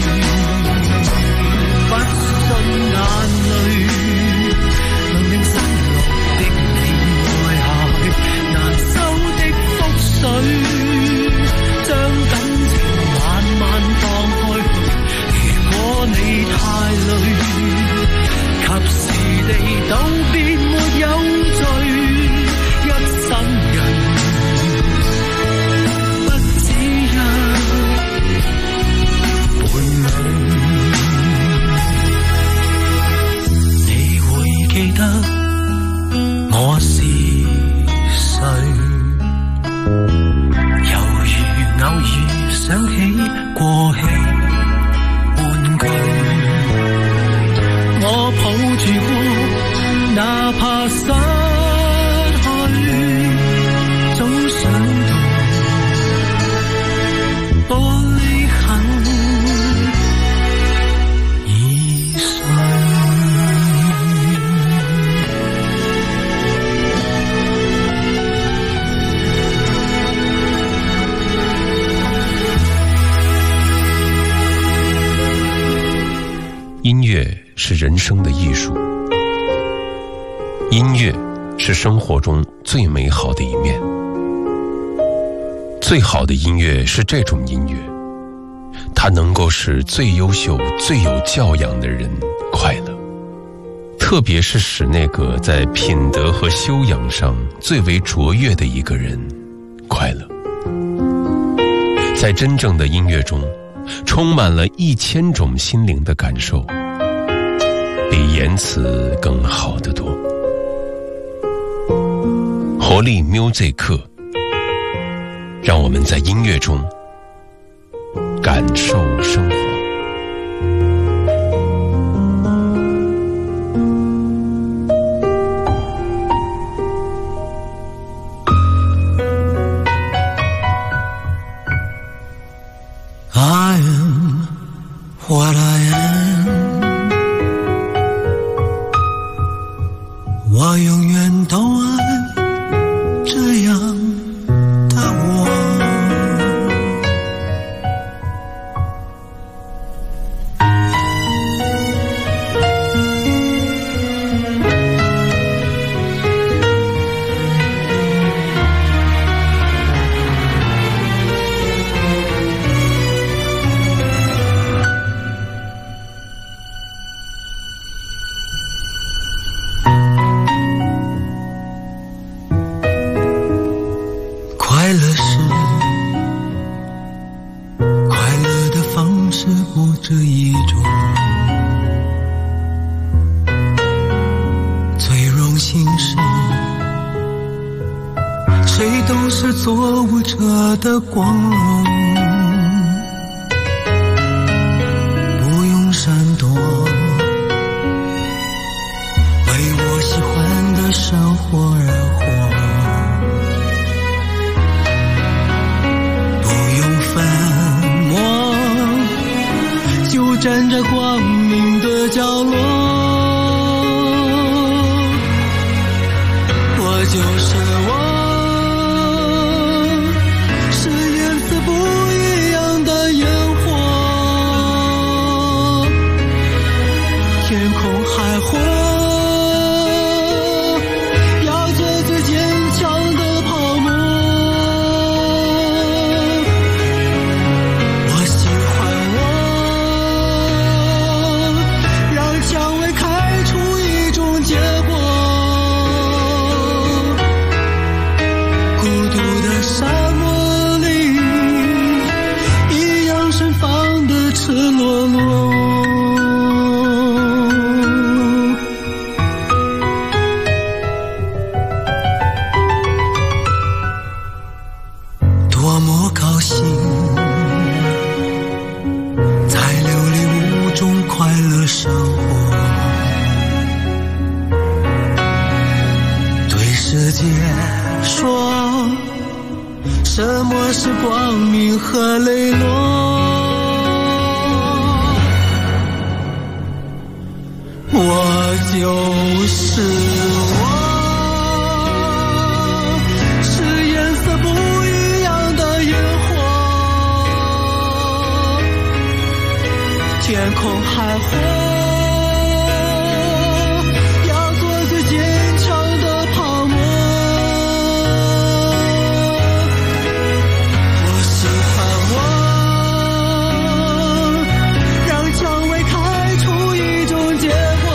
不信眼淚能令失落的你愛下去，難收的覆水，將感情慢慢盪開去。如果你太累，及時地道別沒有罪，生人不只一伴侶，你會記得我是誰？猶如偶爾想起過氣半句，我抱住過，哪怕失總想到玻璃痕已碎。 是人生的艺术，音乐是生活中最美好的一面。最好的音乐是这种音乐，它能够使最优秀、最有教养的人快乐，特别是使那个在品德和修养上最为卓越的一个人快乐。在真正的音乐中，充满了1000种心灵的感受，比言辞更好得多。活力 music 课，让我们在音乐中感受生活。 I am what I am， 我永远都爱这样的我。快乐是快乐的方式不止一种，最荣幸是谁都是做舞者的光荣，不用闪躲，为我喜欢的生活而活，就站在光明的角落，我就是我，是颜色不一样的烟火，天空海阔，要做最坚强的泡沫。我喜欢我，蔷薇开出一种结果，孤独的沙漠里一样盛放的赤裸裸。多么高兴，在流离无中快乐生活，对世界说什么是光明和磊落，我就是我，是颜色不一样的烟火，天空海阔，要做最坚强的泡沫。我喜欢我，让蔷薇开出一种结果，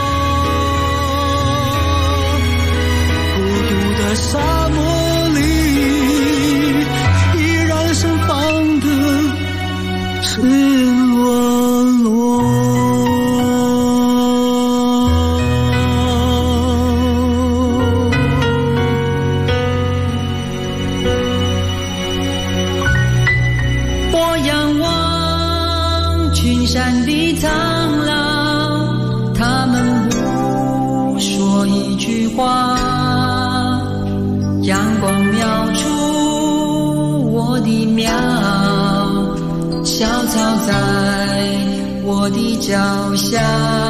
孤独的沙漠里依然盛放的赤裸裸。 我仰望群山的苍老，他们不说一句话，阳光描出我的苗，小草在我的脚下。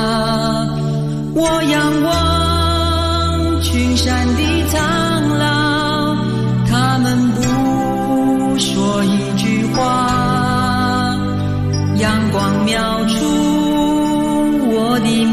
我仰望群山的苍老，他们不说一句话，阳光描出我的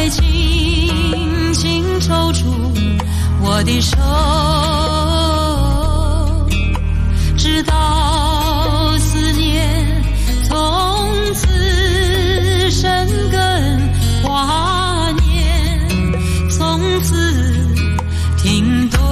再轻轻抽出我的手，直到思念从此生根华年，从此停顿，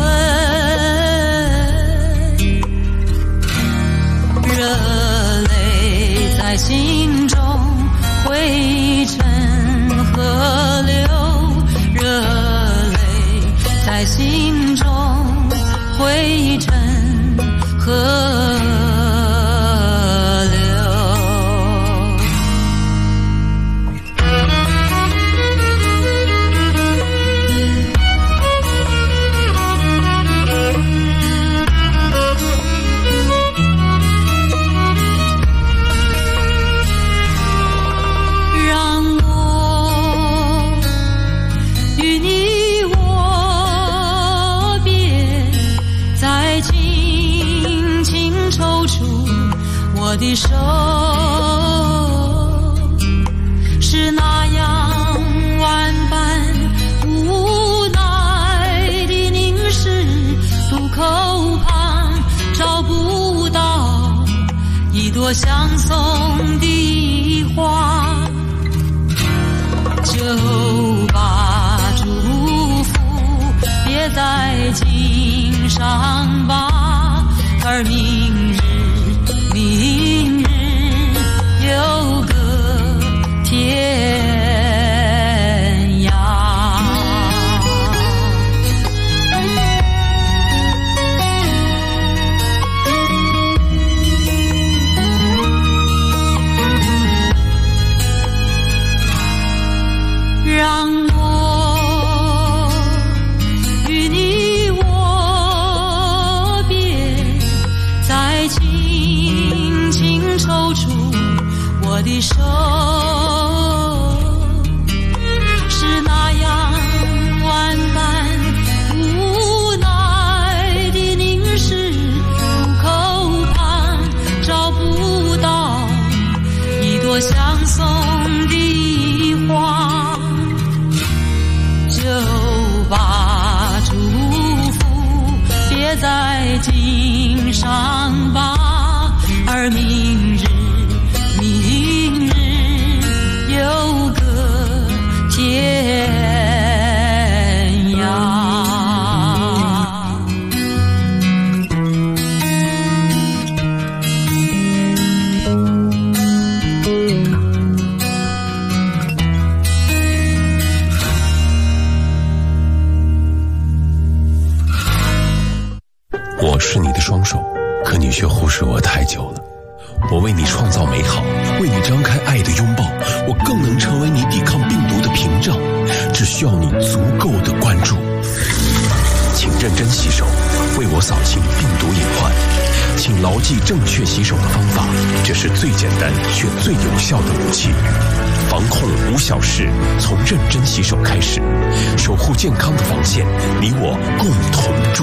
热泪在心中汇成河流，热泪在心中汇成河流。让我与你握别，再轻轻抽出我的手，是那样万般无奈的凝视，渡口旁找不到一朵相送的花，就把祝福别在襟上吧，而明日有个天涯。让我与你握别，再轻轻抽出我的手，是那样万般无奈的凝视，渡口旁找不到一朵相送的花，就把祝福别在襟上吧，而明日有个天涯。 我是你的双手，可你却忽视我太久了。我为你创造美好，为你张开爱的拥抱，我更能成为你抵抗病毒的屏障，只需要你足够的关注。请认真洗手，为我扫清病毒隐患。请牢记正确洗手的方法，这是最简单却最有效的武器。防控无小事，从认真洗手开始，守护健康的防线，你我共同筑